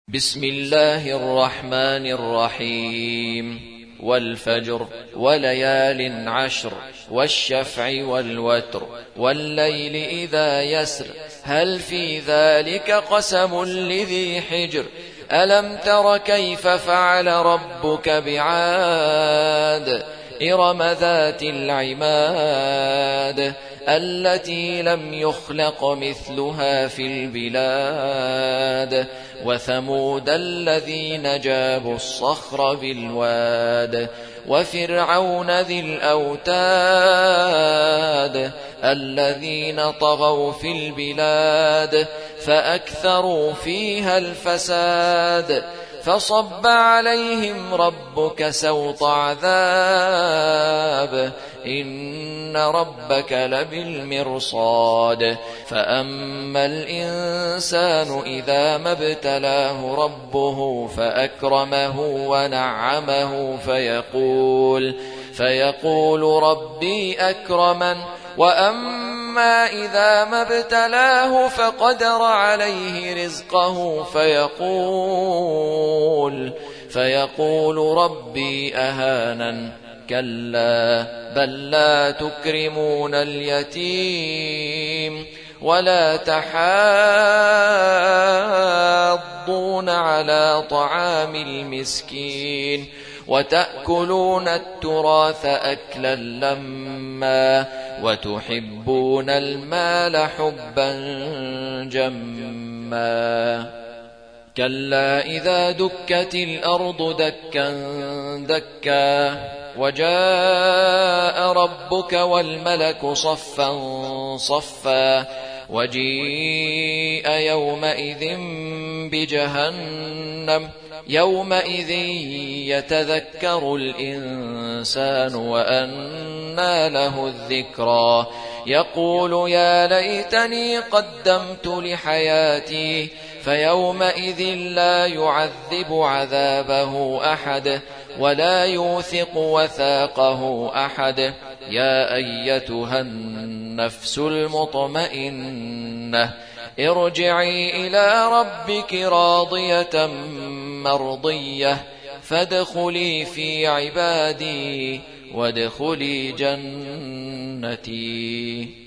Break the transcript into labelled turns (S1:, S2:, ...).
S1: بسم الله الرحمن الرحيم والفجر وليال عشر والشفع والوتر والليل إذا يسر هل في ذلك قسم لذي حجر ألم تر كيف فعل ربك بعاد إرم ذات العماد التي لم يخلق مثلها في البلاد وثمود الذين جابوا الصخر بالواد وفرعون ذي الأوتاد الذين طغوا في البلاد فأكثروا فيها الفساد فصب عليهم ربك سوط عذاب إن ربك لبالمرصاد فأما الإنسان إذا ما ابتلاه ربه فأكرمه ونعمه فيقول ربي أكرمن وأما إذا ما ابتلاه فقدر عليه رزقه فيقول ربي أهانن كلا بل لا تكرمون اليتيم ولا تحاضون على طعام المسكين وتأكلون التراث أكلا لما وتحبون المال حبا جما كلا إذا دكت الأرض دكا دكا وجاء ربك والملك صفا صفا وجيء يومئذ بجهنم يومئذ يتذكر الإنسان وأنى له الذكرى يقول يا ليتني قدمت لحياتي فيومئذ لا يعذب عذابه أحد ولا يوثق وثاقه أحد يا أيتها النفس المطمئنة ارجعي إلى ربك راضية مرضية فادخلي في عبادي وادخلي جنتي.